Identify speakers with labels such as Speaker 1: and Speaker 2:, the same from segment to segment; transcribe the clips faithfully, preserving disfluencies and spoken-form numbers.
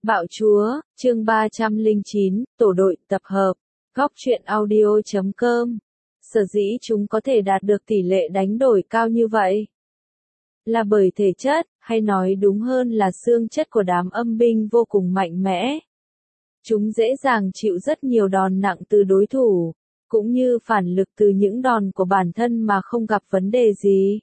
Speaker 1: Bạo Chúa, chương ba trăm lẻ chín, tổ đội, tập hợp, góc truyện audio chấm com. Sở dĩ chúng có thể đạt được tỷ lệ đánh đổi cao như vậy là bởi thể chất, hay nói đúng hơn là xương chất của đám âm binh vô cùng mạnh mẽ. Chúng dễ dàng chịu rất nhiều đòn nặng từ đối thủ, cũng như phản lực từ những đòn của bản thân mà không gặp vấn đề gì.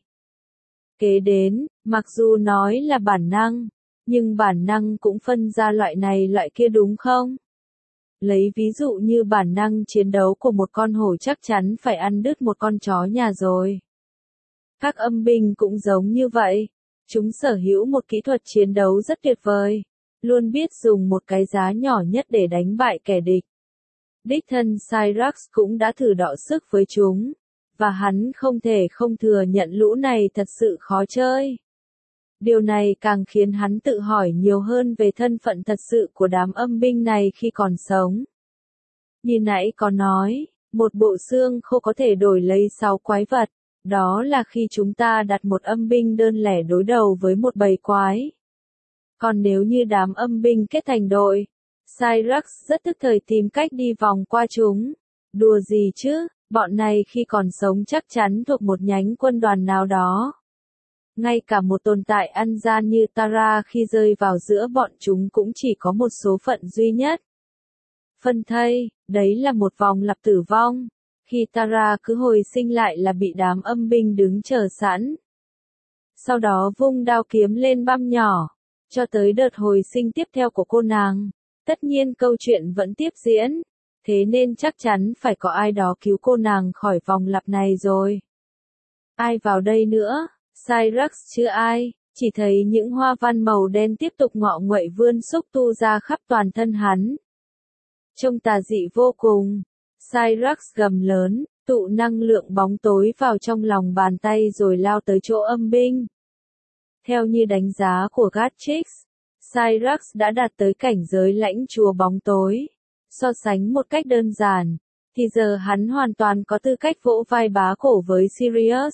Speaker 1: Kế đến, mặc dù nói là bản năng, nhưng bản năng cũng phân ra loại này loại kia đúng không? Lấy ví dụ như bản năng chiến đấu của một con hổ chắc chắn phải ăn đứt một con chó nhà rồi. Các âm binh cũng giống như vậy. Chúng sở hữu một kỹ thuật chiến đấu rất tuyệt vời, luôn biết dùng một cái giá nhỏ nhất để đánh bại kẻ địch. Đích thân Cyrax cũng đã thử đọ sức với chúng, và hắn không thể không thừa nhận lũ này thật sự khó chơi. Điều này càng khiến hắn tự hỏi nhiều hơn về thân phận thật sự của đám âm binh này khi còn sống. Như nãy có nói, một bộ xương khô có thể đổi lấy sáu quái vật, đó là khi chúng ta đặt một âm binh đơn lẻ đối đầu với một bầy quái. Còn nếu như đám âm binh kết thành đội, Cyrax rất tức thời tìm cách đi vòng qua chúng. Đùa gì chứ, bọn này khi còn sống chắc chắn thuộc một nhánh quân đoàn nào đó. Ngay cả một tồn tại ăn gian như Tara khi rơi vào giữa bọn chúng cũng chỉ có một số phận duy nhất. Phân thây, đấy là một vòng lặp tử vong. Khi Tara cứ hồi sinh lại là bị đám âm binh đứng chờ sẵn. Sau đó vung đao kiếm lên băm nhỏ, cho tới đợt hồi sinh tiếp theo của cô nàng. Tất nhiên câu chuyện vẫn tiếp diễn, thế nên chắc chắn phải có ai đó cứu cô nàng khỏi vòng lặp này rồi. Ai vào đây nữa? Cyrax chứ ai, chỉ thấy những hoa văn màu đen tiếp tục ngọ nguậy vươn xúc tu ra khắp toàn thân hắn. Trông tà dị vô cùng, Cyrax gầm lớn, tụ năng lượng bóng tối vào trong lòng bàn tay rồi lao tới chỗ âm binh. Theo như đánh giá của Gatchix, Cyrax đã đạt tới cảnh giới lãnh chúa bóng tối. So sánh một cách đơn giản, thì giờ hắn hoàn toàn có tư cách vỗ vai bá cổ với Sirius.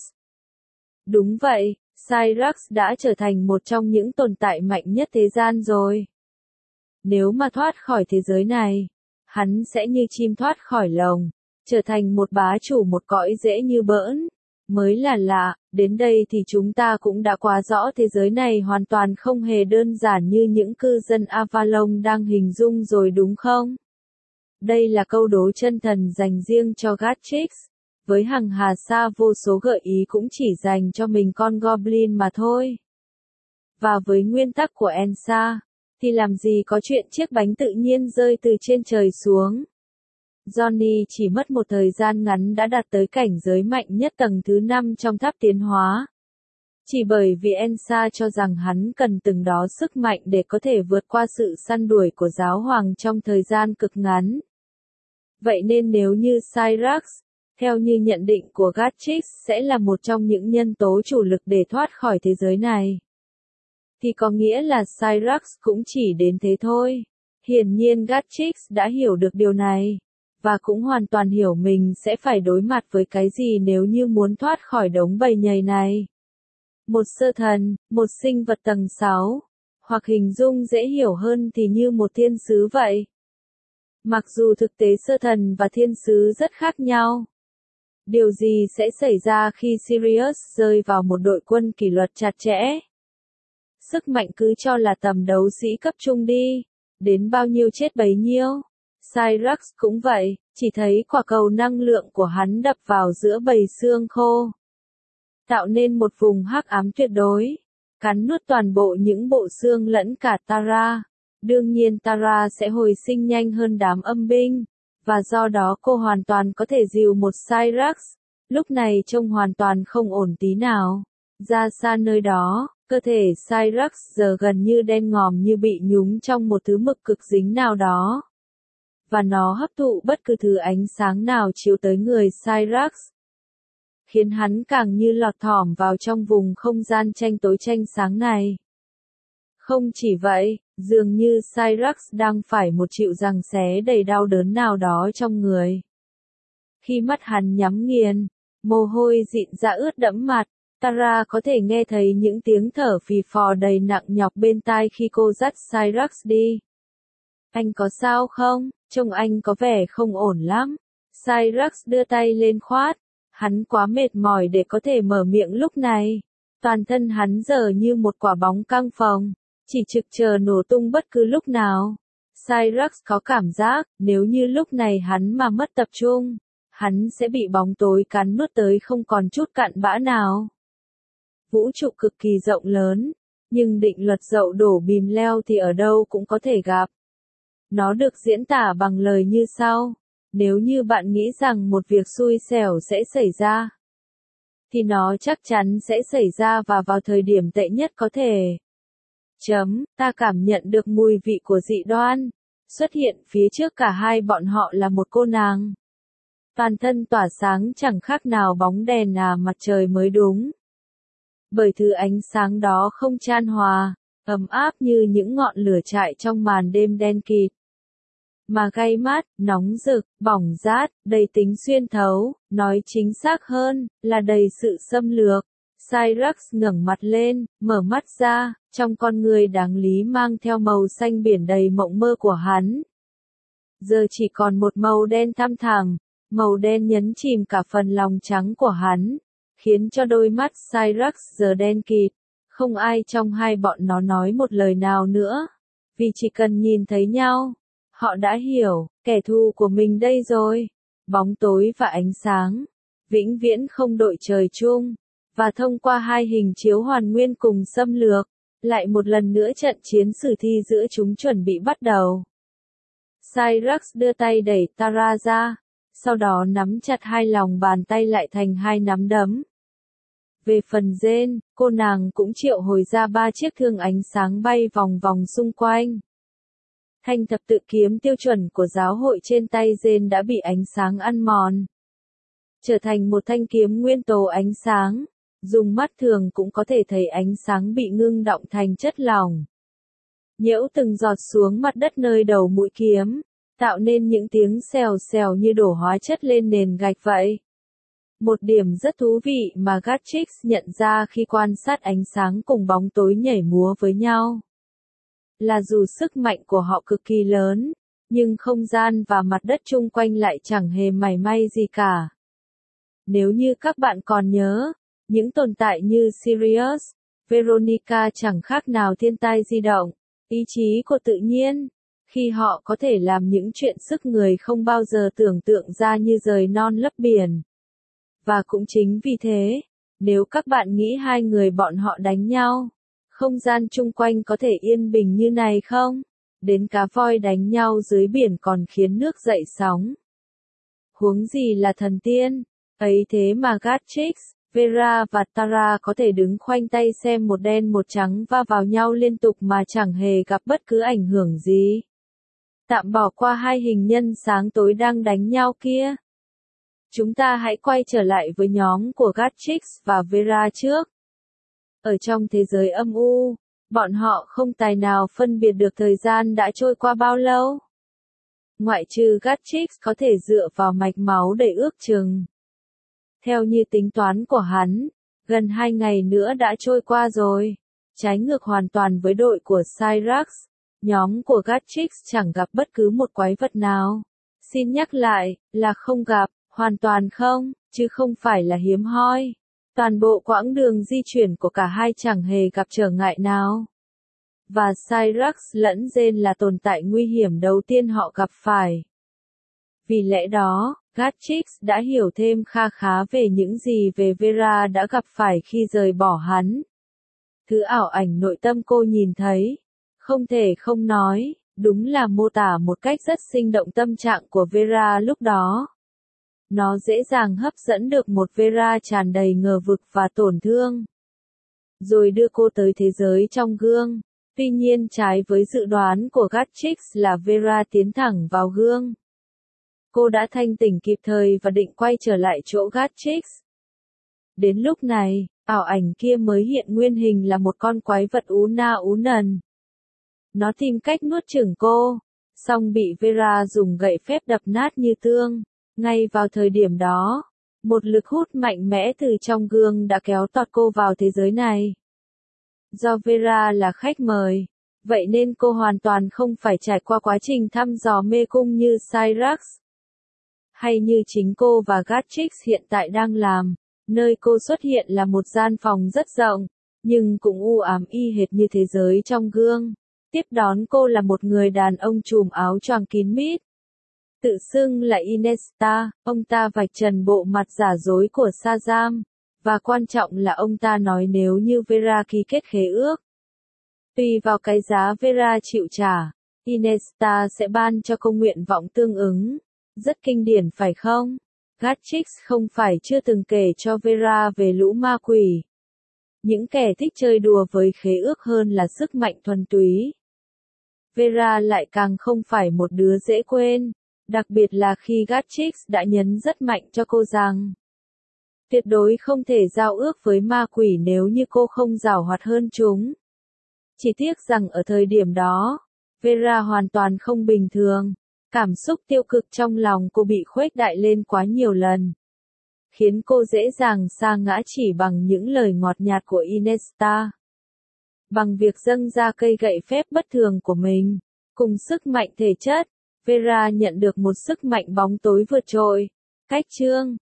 Speaker 1: Đúng vậy, Cyrax đã trở thành một trong những tồn tại mạnh nhất thế gian rồi. Nếu mà thoát khỏi thế giới này, hắn sẽ như chim thoát khỏi lồng, trở thành một bá chủ một cõi dễ như bỡn. Mới là lạ, đến đây thì chúng ta cũng đã quá rõ thế giới này hoàn toàn không hề đơn giản như những cư dân Avalon đang hình dung rồi đúng không? Đây là câu đố chân thần dành riêng cho Gatchix. Với hằng hà sa vô số gợi ý cũng chỉ dành cho mình con Goblin mà thôi. Và với nguyên tắc của Ensa, thì làm gì có chuyện chiếc bánh tự nhiên rơi từ trên trời xuống. Johnny chỉ mất một thời gian ngắn đã đạt tới cảnh giới mạnh nhất tầng thứ năm trong tháp tiến hóa. Chỉ bởi vì Ensa cho rằng hắn cần từng đó sức mạnh để có thể vượt qua sự săn đuổi của giáo hoàng trong thời gian cực ngắn. Vậy nên nếu như Cyrax, theo như nhận định của Gatchix sẽ là một trong những nhân tố chủ lực để thoát khỏi thế giới này, thì có nghĩa là Cyrax cũng chỉ đến thế thôi. Hiển nhiên Gatchix đã hiểu được điều này, và cũng hoàn toàn hiểu mình sẽ phải đối mặt với cái gì nếu như muốn thoát khỏi đống bầy nhầy này. Một sơ thần, một sinh vật tầng sáu, hoặc hình dung dễ hiểu hơn thì như một thiên sứ vậy. Mặc dù thực tế sơ thần và thiên sứ rất khác nhau. Điều gì sẽ xảy ra khi Sirius rơi vào một đội quân kỷ luật chặt chẽ? Sức mạnh cứ cho là tầm đấu sĩ cấp trung đi, đến bao nhiêu chết bấy nhiêu. Cyrax cũng vậy, chỉ thấy quả cầu năng lượng của hắn đập vào giữa bầy xương khô, tạo nên một vùng hắc ám tuyệt đối, cắn nuốt toàn bộ những bộ xương lẫn cả Tara. Đương nhiên Tara sẽ hồi sinh nhanh hơn đám âm binh, và do đó cô hoàn toàn có thể dìu một Cyrax, lúc này trông hoàn toàn không ổn tí nào. Ra xa nơi đó, cơ thể Cyrax giờ gần như đen ngòm như bị nhúng trong một thứ mực cực dính nào đó. Và nó hấp thụ bất cứ thứ ánh sáng nào chiếu tới người Cyrax, khiến hắn càng như lọt thỏm vào trong vùng không gian tranh tối tranh sáng này. Không chỉ vậy, dường như Cyrax đang phải một chịu giằng xé đầy đau đớn nào đó trong người. Khi mắt hắn nhắm nghiền, mồ hôi dịn ra ướt đẫm mặt, Tara có thể nghe thấy những tiếng thở phì phò đầy nặng nhọc bên tai khi cô dắt Cyrax đi. Anh có sao không? Trông anh có vẻ không ổn lắm. Cyrus đưa tay lên khoát. Hắn quá mệt mỏi để có thể mở miệng lúc này. Toàn thân hắn giờ như một quả bóng căng phồng, chỉ trực chờ nổ tung bất cứ lúc nào. Cyrus có cảm giác, nếu như lúc này hắn mà mất tập trung, hắn sẽ bị bóng tối cắn nuốt tới không còn chút cặn bã nào. Vũ trụ cực kỳ rộng lớn, nhưng định luật dậu đổ bìm leo thì ở đâu cũng có thể gặp. Nó được diễn tả bằng lời như sau: nếu như bạn nghĩ rằng một việc xui xẻo sẽ xảy ra, thì nó chắc chắn sẽ xảy ra và vào thời điểm tệ nhất có thể. Chấm, ta cảm nhận được mùi vị của dị đoan. Xuất hiện phía trước cả hai bọn họ là một cô nàng. Toàn thân tỏa sáng chẳng khác nào bóng đèn à mặt trời mới đúng. Bởi thứ ánh sáng đó không chan hòa, ấm áp như những ngọn lửa trại trong màn đêm đen kịt. Mà gay mát, nóng rực, bỏng rát, đầy tính xuyên thấu, nói chính xác hơn, là đầy sự xâm lược. Cyrus ngẩng mặt lên, mở mắt ra, trong con người đáng lý mang theo màu xanh biển đầy mộng mơ của hắn. Giờ chỉ còn một màu đen thăm thẳm, màu đen nhấn chìm cả phần lòng trắng của hắn, khiến cho đôi mắt Cyrus giờ đen kịt. Không ai trong hai bọn nó nói một lời nào nữa, vì chỉ cần nhìn thấy nhau, họ đã hiểu, kẻ thù của mình đây rồi. Bóng tối và ánh sáng, vĩnh viễn không đội trời chung. Và thông qua hai hình chiếu hoàn nguyên cùng xâm lược, lại một lần nữa trận chiến sử thi giữa chúng chuẩn bị bắt đầu. Cyrus đưa tay đẩy Tara ra, sau đó nắm chặt hai lòng bàn tay lại thành hai nắm đấm. Về phần Jane, cô nàng cũng triệu hồi ra ba chiếc thương ánh sáng bay vòng vòng xung quanh. Thanh thập tự kiếm tiêu chuẩn của giáo hội trên tay Jane đã bị ánh sáng ăn mòn, trở thành một thanh kiếm nguyên tố ánh sáng. Dùng mắt thường cũng có thể thấy ánh sáng bị ngưng đọng thành chất lỏng, nhiễu từng giọt xuống mặt đất nơi đầu mũi kiếm, tạo nên những tiếng xèo xèo như đổ hóa chất lên nền gạch vậy. Một điểm rất thú vị mà Gatrix nhận ra khi quan sát ánh sáng cùng bóng tối nhảy múa với nhau, là dù sức mạnh của họ cực kỳ lớn, nhưng không gian và mặt đất chung quanh lại chẳng hề mảy may gì cả. Nếu như các bạn còn nhớ, những tồn tại như Sirius, Veronica chẳng khác nào thiên tai di động, ý chí của tự nhiên, khi họ có thể làm những chuyện sức người không bao giờ tưởng tượng ra như rời non lấp biển. Và cũng chính vì thế, nếu các bạn nghĩ hai người bọn họ đánh nhau, không gian chung quanh có thể yên bình như này không? Đến cá voi đánh nhau dưới biển còn khiến nước dậy sóng. Huống gì là thần tiên, ấy thế mà Gatrix, Vera và Tara có thể đứng khoanh tay xem một đen một trắng va vào nhau liên tục mà chẳng hề gặp bất cứ ảnh hưởng gì. Tạm bỏ qua hai hình nhân sáng tối đang đánh nhau kia. Chúng ta hãy quay trở lại với nhóm của Gatrix và Vera trước. Ở trong thế giới âm u, bọn họ không tài nào phân biệt được thời gian đã trôi qua bao lâu. Ngoại trừ Gatrix có thể dựa vào mạch máu để ước chừng. Theo như tính toán của hắn, gần hai ngày nữa đã trôi qua rồi. Trái ngược hoàn toàn với đội của Cyrus, nhóm của Gatrix chẳng gặp bất cứ một quái vật nào. Xin nhắc lại, là không gặp, hoàn toàn không, chứ không phải là hiếm hoi. Toàn bộ quãng đường di chuyển của cả hai chẳng hề gặp trở ngại nào. Và Cyrus lẫn Jane là tồn tại nguy hiểm đầu tiên họ gặp phải. Vì lẽ đó, Gatrix đã hiểu thêm kha khá về những gì về Vera đã gặp phải khi rời bỏ hắn. Thứ ảo ảnh nội tâm cô nhìn thấy, không thể không nói, đúng là mô tả một cách rất sinh động tâm trạng của Vera lúc đó. Nó dễ dàng hấp dẫn được một Vera tràn đầy ngờ vực và tổn thương, rồi đưa cô tới thế giới trong gương. Tuy nhiên trái với dự đoán của Gatrix là Vera tiến thẳng vào gương. Cô đã thanh tỉnh kịp thời và định quay trở lại chỗ Gatrix. Đến lúc này, ảo ảnh kia mới hiện nguyên hình là một con quái vật ú na ú nần. Nó tìm cách nuốt chửng cô, song bị Vera dùng gậy phép đập nát như tương. Ngay vào thời điểm đó, một lực hút mạnh mẽ từ trong gương đã kéo tọt cô vào thế giới này. Do Vera là khách mời, Vậy nên cô hoàn toàn không phải trải qua quá trình thăm dò mê cung như Cyrax, hay như chính cô và Gatrix hiện tại đang làm. Nơi cô xuất hiện là một gian phòng rất rộng, nhưng cũng u ám y hệt như thế giới trong gương. Tiếp đón cô là một người đàn ông trùm áo choàng kín mít. Tự xưng là Inesta, ông ta vạch trần bộ mặt giả dối của Shazam. Và quan trọng là ông ta nói nếu như Vera ký kết khế ước, tùy vào cái giá Vera chịu trả, Inesta sẽ ban cho cô nguyện vọng tương ứng. Rất kinh điển phải không? Gatrix không phải chưa từng kể cho Vera về lũ ma quỷ. Những kẻ thích chơi đùa với khế ước hơn là sức mạnh thuần túy. Vera lại càng không phải một đứa dễ quên, đặc biệt là khi Gatrix đã nhấn rất mạnh cho cô rằng tuyệt đối không thể giao ước với ma quỷ nếu như cô không giàu hoạt hơn chúng. Chỉ tiếc rằng ở thời điểm đó, Vera hoàn toàn không bình thường. Cảm xúc tiêu cực trong lòng cô bị khuếch đại lên quá nhiều lần, khiến cô dễ dàng sa ngã chỉ bằng những lời ngọt nhạt của Inesta. Bằng việc dâng ra cây gậy phép bất thường của mình, cùng sức mạnh thể chất, Vera nhận được một sức mạnh bóng tối vượt trội. Cách chương